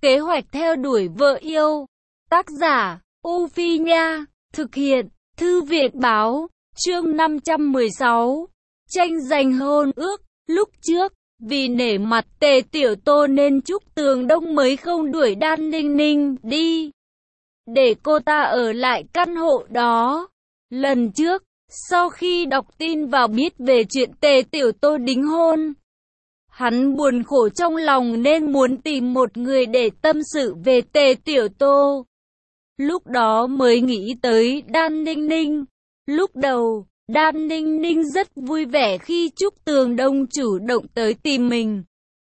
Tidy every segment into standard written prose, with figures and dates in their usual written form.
Kế hoạch theo đuổi vợ yêu. Tác giả, U Phi Nha. Thực hiện, Thư viện Báo. Chương 516. Tranh giành hôn ước. Lúc trước, vì nể mặt Tề Tiểu Tô nên Trúc Tường Đông mới không đuổi Đan Ninh Ninh đi, để cô ta ở lại căn hộ đó. Lần trước, sau khi đọc tin vào biết về chuyện Tề Tiểu Tô đính hôn, hắn buồn khổ trong lòng nên muốn tìm một người để tâm sự về Tề Tiểu Tô. Lúc đó mới nghĩ tới Đan Ninh Ninh. Lúc đầu, Đan Ninh Ninh rất vui vẻ khi Trúc Tường Đông chủ động tới tìm mình.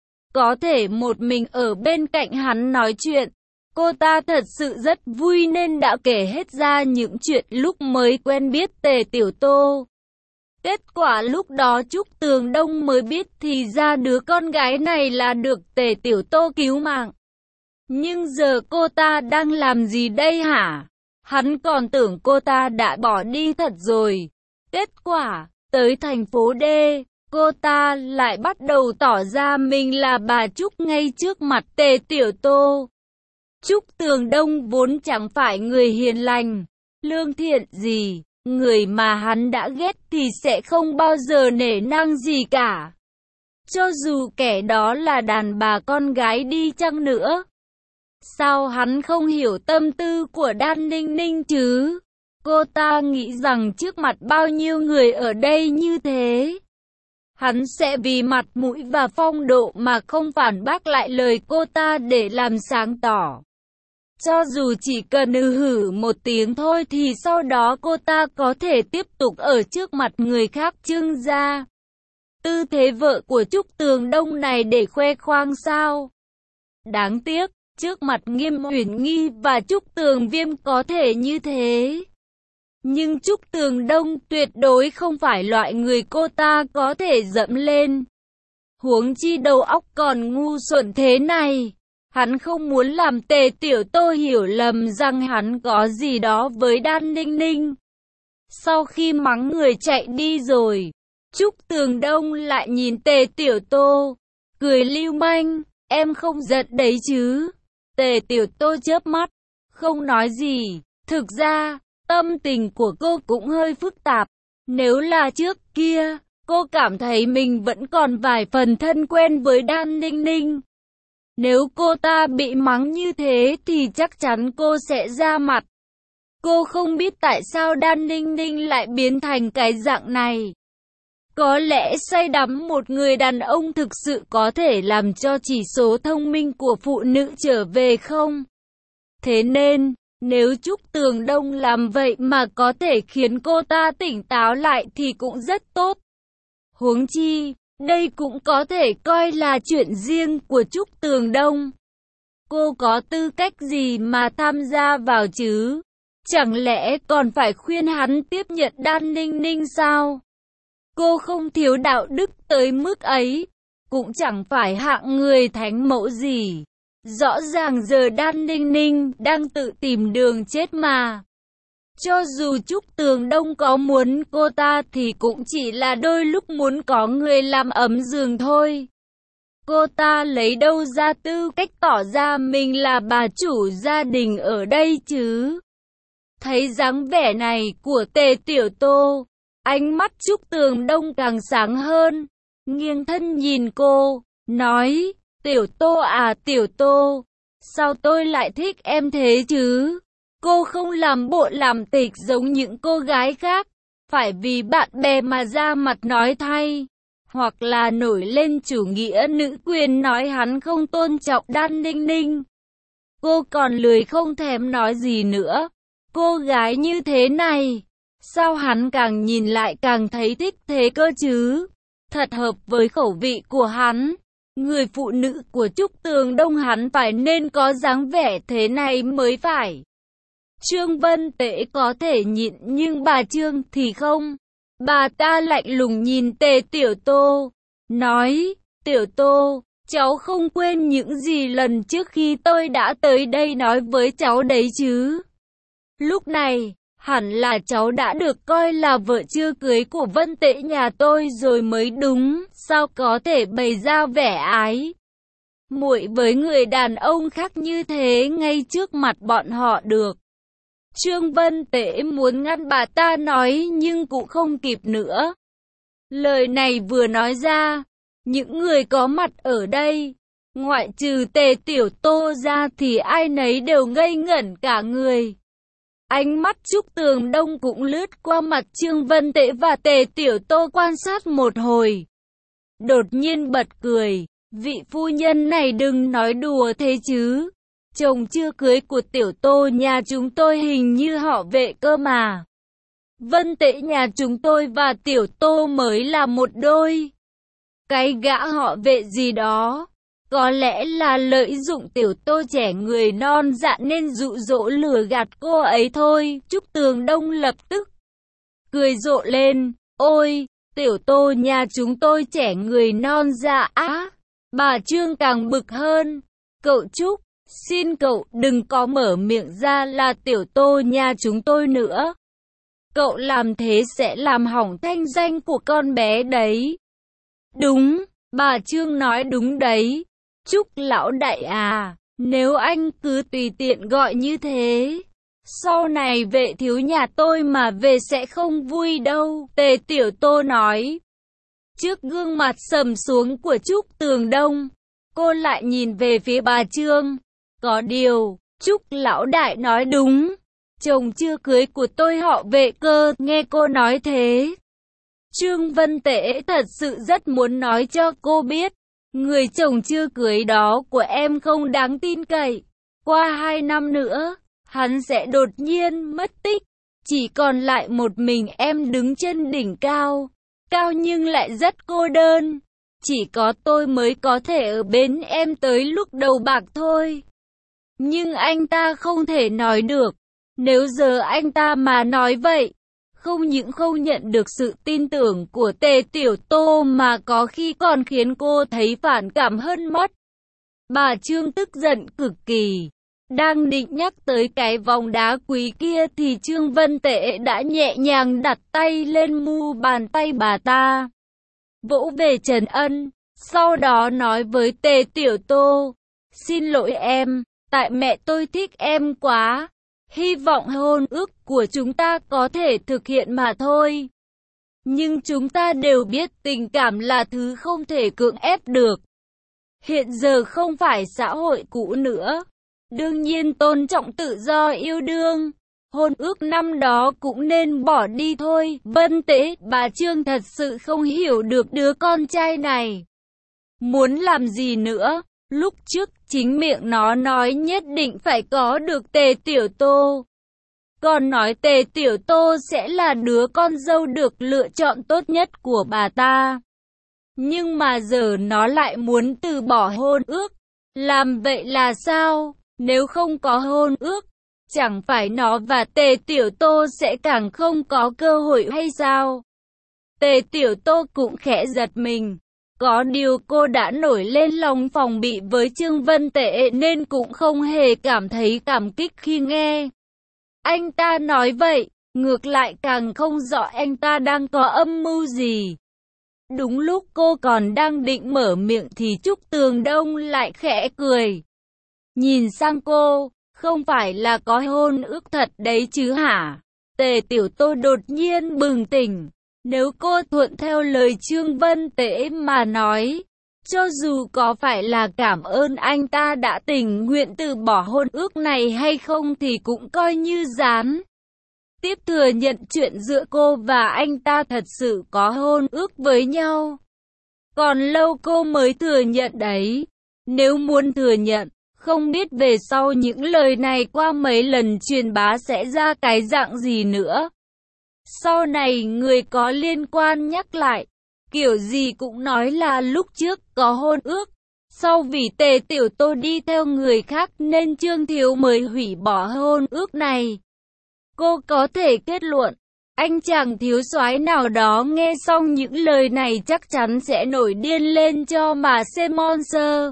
Có thể một mình ở bên cạnh hắn nói chuyện, cô ta thật sự rất vui nên đã kể hết ra những chuyện lúc mới quen biết Tề Tiểu Tô. Kết quả lúc đó Trúc Tường Đông mới biết thì ra đứa con gái này là được Tề Tiểu Tô cứu mạng. Nhưng giờ cô ta đang làm gì đây hả? Hắn còn tưởng cô ta đã bỏ đi thật rồi. Kết quả, tới thành phố D, cô ta lại bắt đầu tỏ ra mình là bà Trúc ngay trước mặt Tề Tiểu Tô. Trúc Tường Đông vốn chẳng phải người hiền lành, lương thiện gì, người mà hắn đã ghét thì sẽ không bao giờ nể nang gì cả. Cho dù kẻ đó là đàn bà con gái đi chăng nữa. Sao hắn không hiểu tâm tư của Đan Ninh Ninh chứ? Cô ta nghĩ rằng trước mặt bao nhiêu người ở đây như thế, hắn sẽ vì mặt mũi và phong độ mà không phản bác lại lời cô ta để làm sáng tỏ. Cho dù chỉ cần hử một tiếng thôi thì sau đó cô ta có thể tiếp tục ở trước mặt người khác trưng ra tư thế vợ của Trúc Tường Đông này để khoe khoang sao? Đáng tiếc, trước mặt Nghiêm Uyển Nghi và Trúc Tường Viêm có thể như thế. Nhưng Trúc Tường Đông tuyệt đối không phải loại người cô ta có thể dẫm lên. Huống chi đầu óc còn ngu xuẩn thế này. Hắn không muốn làm Tề Tiểu Tô hiểu lầm rằng hắn có gì đó với Đan Ninh Ninh. Sau khi mắng người chạy đi rồi, Trúc Tường Đông lại nhìn Tề Tiểu Tô, cười lưu manh, em không giận đấy chứ? Tề Tiểu Tô chớp mắt, không nói gì. Thực ra, tâm tình của cô cũng hơi phức tạp. Nếu là trước kia, cô cảm thấy mình vẫn còn vài phần thân quen với Đan Ninh Ninh. Nếu cô ta bị mắng như thế thì chắc chắn cô sẽ ra mặt. Cô không biết tại sao Đan Ninh Ninh lại biến thành cái dạng này. Có lẽ say đắm một người đàn ông thực sự có thể làm cho chỉ số thông minh của phụ nữ trở về không? Thế nên, nếu Trúc Tường Đông làm vậy mà có thể khiến cô ta tỉnh táo lại thì cũng rất tốt. Huống chi, đây cũng có thể coi là chuyện riêng của Trúc Tường Đông. Cô có tư cách gì mà tham gia vào chứ? Chẳng lẽ còn phải khuyên hắn tiếp nhận Đan Ninh Ninh sao? Cô không thiếu đạo đức tới mức ấy, cũng chẳng phải hạng người thánh mẫu gì. Rõ ràng giờ Đan Ninh Ninh đang tự tìm đường chết mà. Cho dù Trúc Tường Đông có muốn cô ta thì cũng chỉ là đôi lúc muốn có người làm ấm giường thôi. Cô ta lấy đâu ra tư cách tỏ ra mình là bà chủ gia đình ở đây chứ? Thấy dáng vẻ này của Tề Tiểu Tô, ánh mắt Trúc Tường Đông càng sáng hơn, nghiêng thân nhìn cô, nói, Tiểu Tô à Tiểu Tô, sao tôi lại thích em thế chứ? Cô không làm bộ làm tịch giống những cô gái khác, phải vì bạn bè mà ra mặt nói thay, hoặc là nổi lên chủ nghĩa nữ quyền nói hắn không tôn trọng Đan Ninh Ninh. Cô còn lười không thèm nói gì nữa. Cô gái như thế này, sao hắn càng nhìn lại càng thấy thích thế cơ chứ? Thật hợp với khẩu vị của hắn. Người phụ nữ của Trúc Tường Đông hắn phải nên có dáng vẻ thế này mới phải. Trương Vân Tễ có thể nhịn nhưng bà Trương thì không. Bà ta lạnh lùng nhìn Tề Tiểu Tô, nói, Tiểu Tô, cháu không quên những gì lần trước khi tôi đã tới đây nói với cháu đấy chứ? Lúc này, hẳn là cháu đã được coi là vợ chưa cưới của Vân Tễ nhà tôi rồi mới đúng, sao có thể bày ra vẻ ái muội với người đàn ông khác như thế ngay trước mặt bọn họ được. Trương Vân Tễ muốn ngăn bà ta nói nhưng cũng không kịp nữa. Lời này vừa nói ra, những người có mặt ở đây, ngoại trừ Tề Tiểu Tô ra thì ai nấy đều ngây ngẩn cả người. Ánh mắt Trúc Tường Đông cũng lướt qua mặt Trương Vân Tễ và Tề Tiểu Tô quan sát một hồi. Đột nhiên bật cười, vị phu nhân này đừng nói đùa thế chứ. Chồng chưa cưới của Tiểu Tô nhà chúng tôi hình như họ Vệ cơ mà. Vân Tễ nhà chúng tôi và Tiểu Tô mới là một đôi. Cái gã họ Vệ gì đó, có lẽ là lợi dụng Tiểu Tô trẻ người non dạ nên dụ dỗ lừa gạt cô ấy thôi. Trúc Tường Đông lập tức cười rộ lên, ôi, Tiểu Tô nhà chúng tôi trẻ người non dạ á. Bà Trương càng bực hơn, cậu Trúc, xin cậu đừng có mở miệng ra là Tiểu Tô nhà chúng tôi nữa. Cậu làm thế sẽ làm hỏng thanh danh của con bé đấy. Đúng, bà Trương nói đúng đấy. Trúc lão đại à, nếu anh cứ tùy tiện gọi như thế, sau này Vệ thiếu nhà tôi mà về sẽ không vui đâu. Tề Tiểu Tô nói. Trước gương mặt sầm xuống của Trúc Tường Đông, cô lại nhìn về phía bà Trương. Có điều, Trúc lão đại nói đúng. Chồng chưa cưới của tôi họ Vệ cơ. Nghe cô nói thế, Trương Vân Tễ thật sự rất muốn nói cho cô biết, người chồng chưa cưới đó của em không đáng tin cậy. Qua 2 năm nữa, hắn sẽ đột nhiên mất tích. Chỉ còn lại một mình em đứng trên đỉnh cao. Cao nhưng lại rất cô đơn. Chỉ có tôi mới có thể ở bên em tới lúc đầu bạc thôi. Nhưng anh ta không thể nói được. Nếu giờ anh ta mà nói vậy, không những không nhận được sự tin tưởng của Tề Tiểu Tô mà có khi còn khiến cô thấy phản cảm hơn mất. Bà Trương tức giận cực kỳ. Đang định nhắc tới cái vòng đá quý kia thì Trương Vân Tễ đã nhẹ nhàng đặt tay lên mu bàn tay bà ta, vỗ về trần ân, sau đó nói với Tề Tiểu Tô, xin lỗi em, tại mẹ tôi thích em quá, hy vọng hôn ước của chúng ta có thể thực hiện mà thôi. Nhưng chúng ta đều biết tình cảm là thứ không thể cưỡng ép được. Hiện giờ không phải xã hội cũ nữa. Đương nhiên tôn trọng tự do yêu đương. Hôn ước năm đó cũng nên bỏ đi thôi. Vân Tễ, bà Trương thật sự không hiểu được đứa con trai này muốn làm gì nữa. Lúc trước chính miệng nó nói nhất định phải có được Tề Tiểu Tô. Còn nói Tề Tiểu Tô sẽ là đứa con dâu được lựa chọn tốt nhất của bà ta. Nhưng mà giờ nó lại muốn từ bỏ hôn ước. Làm vậy là sao? Nếu không có hôn ước, chẳng phải nó và Tề Tiểu Tô sẽ càng không có cơ hội hay sao? Tề Tiểu Tô cũng khẽ giật mình. Có điều cô đã nổi lên lòng phòng bị với Trương Vân Tễ nên cũng không hề cảm thấy cảm kích khi nghe anh ta nói vậy. Ngược lại càng không rõ anh ta đang có âm mưu gì. Đúng lúc cô còn đang định mở miệng thì Trúc Tường Đông lại khẽ cười. Nhìn sang cô, không phải là có hôn ước thật đấy chứ hả? Tề Tiểu Tô đột nhiên bừng tỉnh. Nếu cô thuận theo lời Trương Vân Tễ mà nói, cho dù có phải là cảm ơn anh ta đã tình nguyện từ bỏ hôn ước này hay không thì cũng coi như gián tiếp thừa nhận chuyện giữa cô và anh ta thật sự có hôn ước với nhau. Còn lâu cô mới thừa nhận đấy. Nếu muốn thừa nhận, không biết về sau những lời này qua mấy lần truyền bá sẽ ra cái dạng gì nữa. Sau này người có liên quan nhắc lại, kiểu gì cũng nói là lúc trước có hôn ước. Sau vì Tề Tiểu Tô đi theo người khác nên Trương Thiếu mới hủy bỏ hôn ước này. Cô có thể kết luận, anh chàng thiếu soái nào đó nghe xong những lời này chắc chắn sẽ nổi điên lên cho mà xem monster.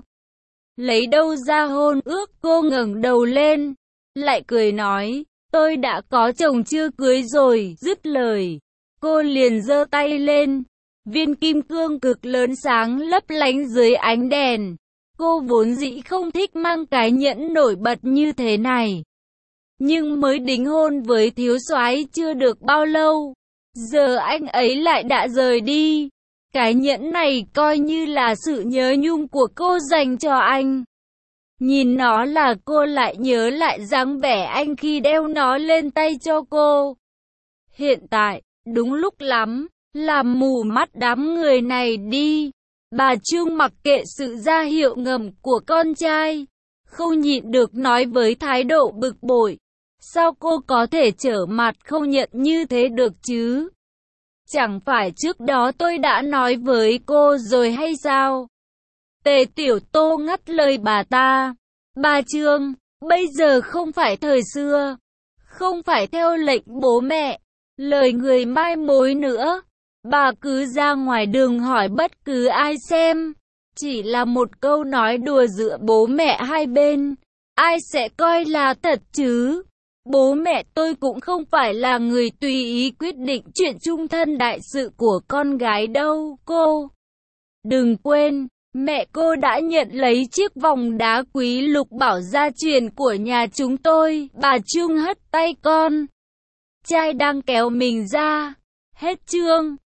Lấy đâu ra hôn ước? Cô ngẩng đầu lên, lại cười nói, tôi đã có chồng chưa cưới rồi. Dứt lời, cô liền giơ tay lên, viên kim cương cực lớn sáng lấp lánh dưới ánh đèn. Cô vốn dĩ không thích mang cái nhẫn nổi bật như thế này. Nhưng mới đính hôn với thiếu soái chưa được bao lâu, giờ anh ấy lại đã rời đi. Cái nhẫn này coi như là sự nhớ nhung của cô dành cho anh. Nhìn nó là cô lại nhớ lại dáng vẻ anh khi đeo nó lên tay cho cô. Hiện tại, đúng lúc lắm, làm mù mắt đám người này đi. Bà Trương mặc kệ sự ra hiệu ngầm của con trai, không nhịn được nói với thái độ bực bội. Sao cô có thể trở mặt không nhận như thế được chứ? Chẳng phải trước đó tôi đã nói với cô rồi hay sao? Tề Tiểu Tô ngắt lời bà ta. Bà Trương, bây giờ không phải thời xưa, không phải theo lệnh bố mẹ, lời người mai mối nữa. Bà cứ ra ngoài đường hỏi bất cứ ai xem, chỉ là một câu nói đùa giữa bố mẹ hai bên, ai sẽ coi là thật chứ? Bố mẹ tôi cũng không phải là người tùy ý quyết định chuyện chung thân đại sự của con gái đâu, cô. Đừng quên, mẹ cô đã nhận lấy chiếc vòng đá quý lục bảo gia truyền của nhà chúng tôi. Bà Trương hất tay con trai đang kéo mình ra. Hết chương.